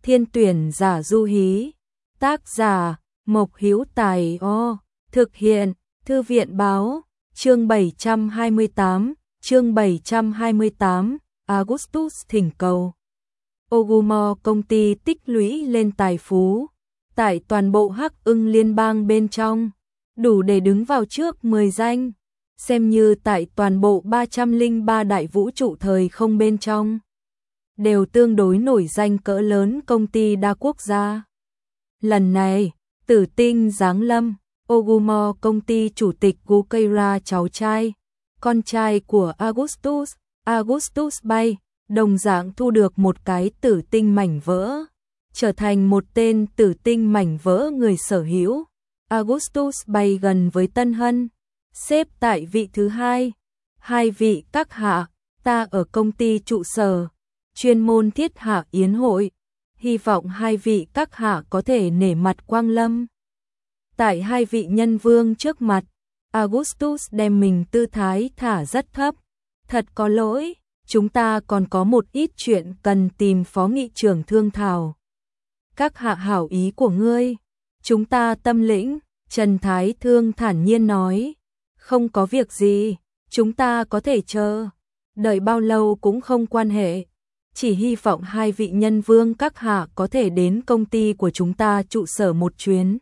Thiên tuyển giả du hí. Tác giả Mộc Hữu Tài. Thực hiện Thư viện báo. Chương 728. Augustus thỉnh cầu. Ogumore công ty tích lũy lên tài phú tại toàn bộ Hắc Ưng liên bang bên trong, đủ để đứng vào trước 10 danh, xem như tại toàn bộ 303 đại vũ trụ thời không bên trong, đều tương đối nổi danh cỡ lớn công ty đa quốc gia. Lần này, tử tinh giáng lâm, Ogumore công ty chủ tịch Gukeira cháu trai, con trai của Augustus Bay, đồng dạng thu được một cái tử tinh mảnh vỡ, trở thành một tên tử tinh mảnh vỡ người sở hữu. Augustus Bay gần với Tân Hân, xếp tại vị thứ hai. Hai vị các hạ, ta ở công ty trụ sở, chuyên môn thiết hạ yến hội, hy vọng hai vị các hạ có thể nể mặt quang lâm. Tại hai vị nhân vương trước mặt, Augustus đem mình tư thái thả rất thấp. Thật có lỗi, chúng ta còn có một ít chuyện cần tìm phó nghị trưởng thương thảo. Các hạ hảo ý của ngươi, chúng ta tâm lĩnh. Trần Thái Thương thản nhiên nói, không có việc gì, chúng ta có thể chờ, đợi bao lâu cũng không quan hệ. Chỉ hy vọng hai vị nhân vương các hạ có thể đến công ty của chúng ta trụ sở một chuyến.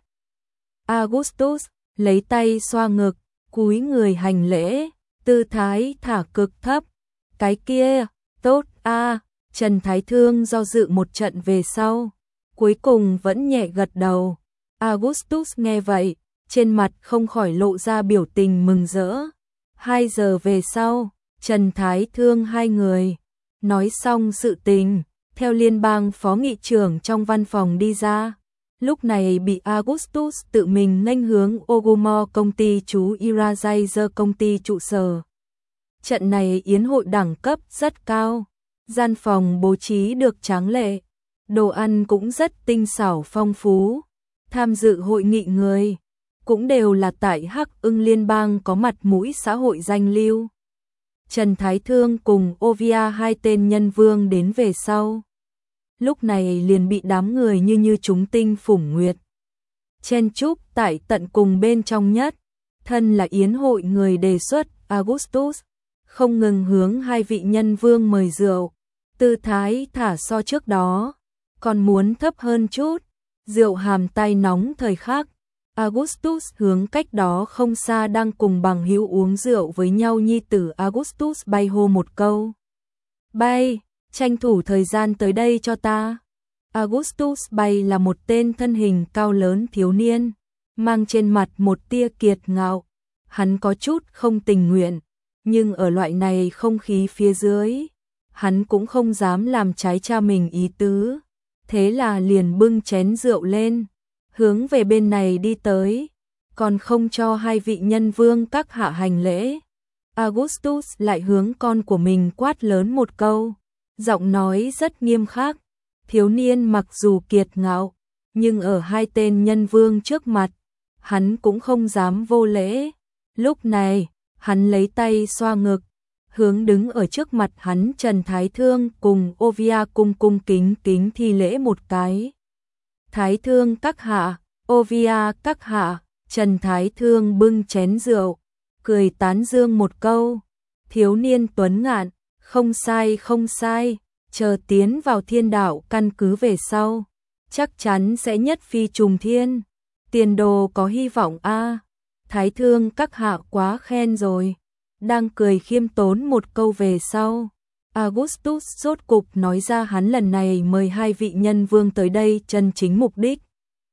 Augustus lấy tay xoa ngực, cúi người hành lễ, tư thái thả cực thấp. Cái kia, tốt a. Trần Thái Thương do dự một trận về sau, cuối cùng vẫn nhẹ gật đầu. Augustus nghe vậy, trên mặt không khỏi lộ ra biểu tình mừng rỡ. 2 giờ về sau, Trần Thái Thương hai người nói xong sự tình, theo liên bang phó nghị trưởng trong văn phòng đi ra. Lúc này bị Augustus tự mình nghênh hướng Ogumore công ty chú Irajazer công ty trụ sở. Trận này yến hội đẳng cấp rất cao, gian phòng bố trí được tráng lệ, đồ ăn cũng rất tinh xảo phong phú. Tham dự hội nghị người cũng đều là tại Hắc Ưng liên bang có mặt mũi xã hội danh lưu. Trần Thái Thương cùng Ovia hai tên nhân vương đến về sau, lúc này liền bị đám người như chúng tinh phủng nguyệt chen chúc tại tận cùng bên trong nhất. Thân là yến hội người đề xuất, Augustus không ngừng hướng hai vị nhân vương mời rượu, tư thái thả so trước đó còn muốn thấp hơn chút. Rượu hàm tay nóng thời khắc, Augustus hướng cách đó không xa đang cùng bằng hữu uống rượu với nhau nhi tử Augustus Bay hô một câu. Bay, tranh thủ thời gian tới đây cho ta. Augustus Bay là một tên thân hình cao lớn thiếu niên, mang trên mặt một tia kiệt ngạo. Hắn có chút không tình nguyện, nhưng ở loại này không khí phía dưới, hắn cũng không dám làm trái cha mình ý tứ. Thế là liền bưng chén rượu lên, hướng về bên này đi tới, còn không cho hai vị nhân vương các hạ hành lễ. Augustus lại hướng con của mình quát lớn một câu, giọng nói rất nghiêm khắc. Thiếu niên mặc dù kiệt ngạo, nhưng ở hai tên nhân vương trước mặt, hắn cũng không dám vô lễ. Lúc này, hắn lấy tay xoa ngực, hướng đứng ở trước mặt hắn Trần Thái Thương cùng Ovia cung kính thi lễ một cái. Thái Thương các hạ, Ovia các hạ. Trần Thái Thương bưng chén rượu, cười tán dương một câu. Thiếu niên tuấn ngạn, không sai, chờ tiến vào thiên đạo căn cứ về sau, chắc chắn sẽ nhất phi trùng thiên, tiền đồ có hy vọng a. Thái Thương các hạ quá khen rồi. Đang cười khiêm tốn một câu về sau, Augustus rốt cục nói ra hắn lần này mời hai vị nhân vương tới đây chân chính mục đích.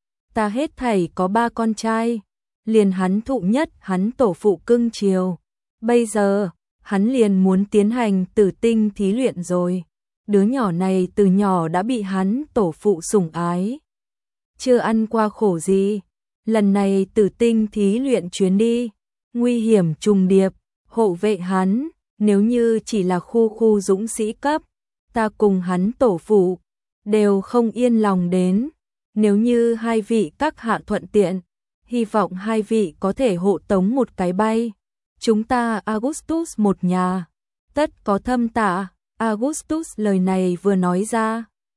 Ta hết thảy có 3 con trai, liền hắn thụ nhất hắn tổ phụ cưng chiều. Bây giờ, hắn liền muốn tiến hành tử tinh thí luyện rồi. Đứa nhỏ này từ nhỏ đã bị hắn tổ phụ sủng ái, chưa ăn qua khổ gì. Lần này tử tinh thí luyện chuyến đi, nguy hiểm trùng điệp, hộ vệ hắn, nếu như chỉ là khu dũng sĩ cấp, ta cùng hắn tổ phụ đều không yên lòng đến. Nếu như hai vị các hạ thuận tiện, hy vọng hai vị có thể hộ tống một cái bay. Chúng ta Augustus một nhà, tất có thâm tạ. Augustus lời này vừa nói ra,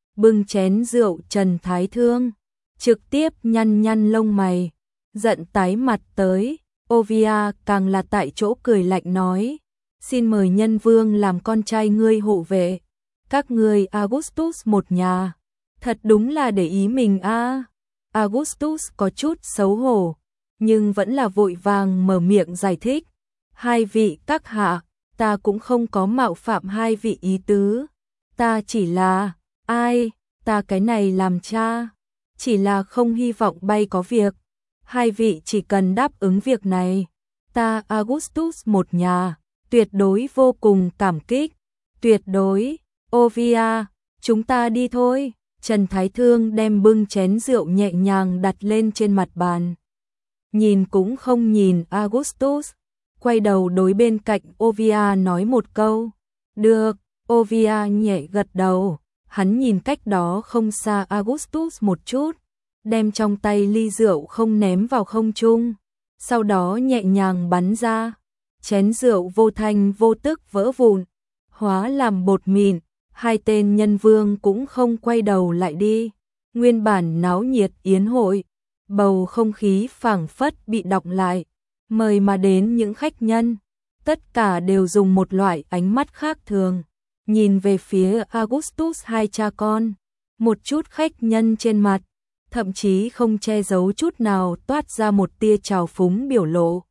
bưng chén rượu Trần Thái Thương, trực tiếp nhăn nhăn lông mày, giận tái mặt tới. Ovia càng là tại chỗ cười lạnh nói, xin mời nhân vương làm con trai ngươi hộ vệ, các ngươi Augustus một nhà, thật đúng là để ý mình a. Augustus có chút xấu hổ, nhưng vẫn là vội vàng mở miệng giải thích, hai vị các hạ, ta cũng không có mạo phạm hai vị ý tứ, ta chỉ là, ai, ta cái này làm cha, chỉ là không hy vọng bay có việc, hai vị chỉ cần đáp ứng việc này, ta Augustus một nhà, tuyệt đối vô cùng cảm kích, tuyệt đối. Ovia, chúng ta đi thôi. Trần Thái Thương đem bưng chén rượu nhẹ nhàng đặt lên trên mặt bàn. Nhìn cũng không nhìn Augustus, quay đầu đối bên cạnh Ovia nói một câu. Được, Ovia nhẹ gật đầu, hắn nhìn cách đó không xa Augustus một chút, đem trong tay ly rượu không ném vào không trung, sau đó nhẹ nhàng bắn ra, chén rượu vô thanh vô tức vỡ vụn, hóa làm bột mịn. Hai tên nhân vương cũng không quay đầu lại đi. Nguyên bản náo nhiệt yến hội, bầu không khí phảng phất bị đọng lại. Mời mà đến những khách nhân, tất cả đều dùng một loại ánh mắt khác thường, nhìn về phía Augustus hai cha con. Một chút khách nhân trên mặt, thậm chí không che giấu chút nào toát ra một tia trào phúng biểu lộ.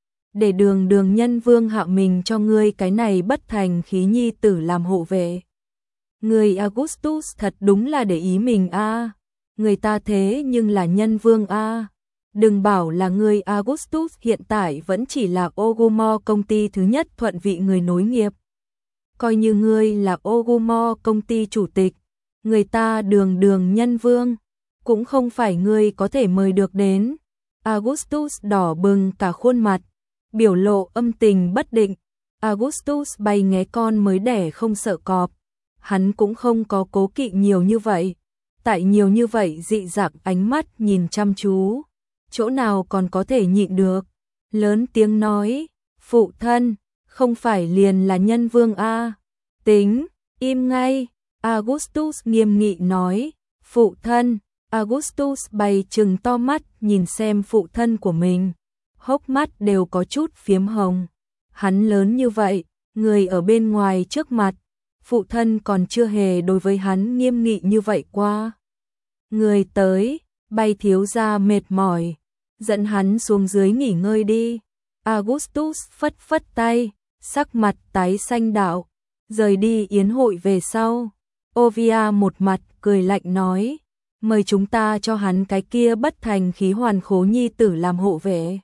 Để đường nhân vương hạ mình cho ngươi cái này bất thành khí nhi tử làm hộ vệ. Người Augustus thật đúng là để ý mình a, người ta thế nhưng là nhân vương a. Đừng bảo là người Augustus hiện tại vẫn chỉ là Ogumor công ty thứ nhất thuận vị người nối nghiệp. Coi như ngươi là Ogumor công ty chủ tịch, người ta đường nhân vương, cũng không phải ngươi có thể mời được đến. Augustus đỏ bừng cả khuôn mặt, biểu lộ âm tình bất định. Augustus bay nghé con mới đẻ không sợ cọp. Hắn cũng không có cố kỵ nhiều như vậy, tại nhiều như vậy dị dạng ánh mắt nhìn chăm chú, chỗ nào còn có thể nhịn được, lớn tiếng nói, phụ thân, không phải liền là nhân vương a, tính, im ngay, Augustus nghiêm nghị nói, phụ thân, Augustus bày trừng to mắt nhìn xem phụ thân của mình, hốc mắt đều có chút phiếm hồng, hắn lớn như vậy, người ở bên ngoài trước mặt, phụ thân còn chưa hề đối với hắn nghiêm nghị như vậy qua. Người tới, bay thiếu gia mệt mỏi, dẫn hắn xuống dưới nghỉ ngơi đi. Augustus phất phất tay, sắc mặt tái xanh đạo, rời đi yến hội về sau. Ovia một mặt cười lạnh nói, mời chúng ta cho hắn cái kia bất thành khí hoàn khố nhi tử làm hộ vệ.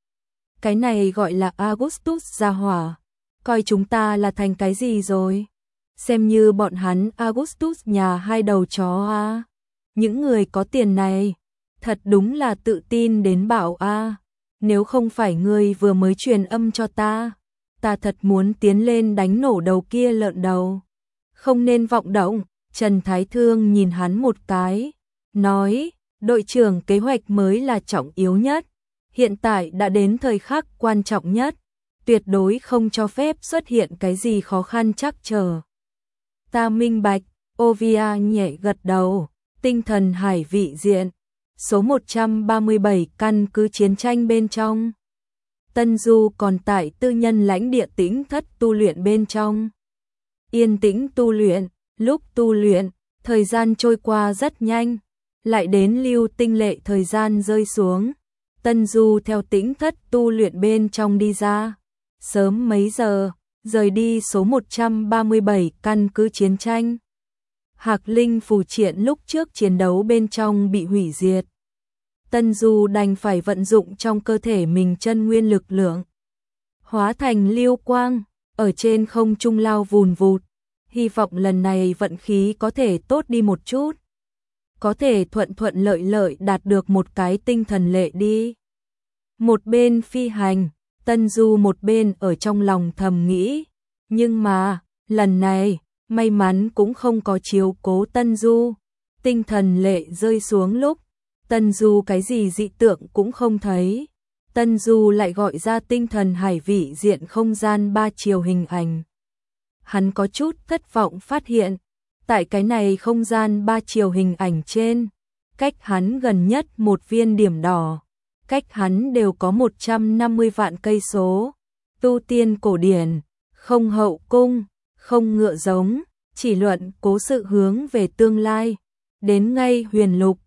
Cái này gọi là Augustus gia hỏa, coi chúng ta là thành cái gì rồi? Xem như bọn hắn Augustus nhà hai đầu chó a. Những người có tiền này, thật đúng là tự tin đến bảo a. Nếu không phải ngươi vừa mới truyền âm cho ta, ta thật muốn tiến lên đánh nổ đầu kia lợn đầu. Không nên vọng động, Trần Thái Thương nhìn hắn một cái, nói, đội trưởng kế hoạch mới là trọng yếu nhất. Hiện tại đã đến thời khắc quan trọng nhất, tuyệt đối không cho phép xuất hiện cái gì khó khăn trắc trở. Ta minh bạch, Ovia nhẹ gật đầu, tinh thần hải vị diện, số 137 căn cứ chiến tranh bên trong. Tân Du còn tại tư nhân lãnh địa tĩnh thất tu luyện bên trong. Yên tĩnh tu luyện, lúc tu luyện, thời gian trôi qua rất nhanh, lại đến lưu tinh lệ thời gian rơi xuống. Tân Du theo tĩnh thất tu luyện bên trong đi ra, sớm mấy giờ, rời đi số 137 căn cứ chiến tranh. Hạc Linh phù triện lúc trước chiến đấu bên trong bị hủy diệt. Tân Du đành phải vận dụng trong cơ thể mình chân nguyên lực lượng, hóa thành lưu quang, ở trên không trung lao vùn vụt. Hy vọng lần này vận khí có thể tốt đi một chút, có thể thuận lợi lợi đạt được một cái tinh thần lệ đi. Một bên phi hành, Tân Du một bên ở trong lòng thầm nghĩ, nhưng mà, lần này, may mắn cũng không có chiếu cố Tân Du. Tinh thần lệ rơi xuống lúc, Tân Du cái gì dị tượng cũng không thấy. Tân Du lại gọi ra tinh thần hải vị diện không gian 3 chiều hình ảnh. Hắn có chút thất vọng phát hiện, Tại cái này không gian ba chiều hình ảnh trên, cách hắn gần nhất một viên điểm đỏ, cách hắn đều có 150 vạn cây số. Tu tiên cổ điển, không hậu cung, không ngựa giống, chỉ luận cố sự hướng về tương lai. Đến ngay huyền lục,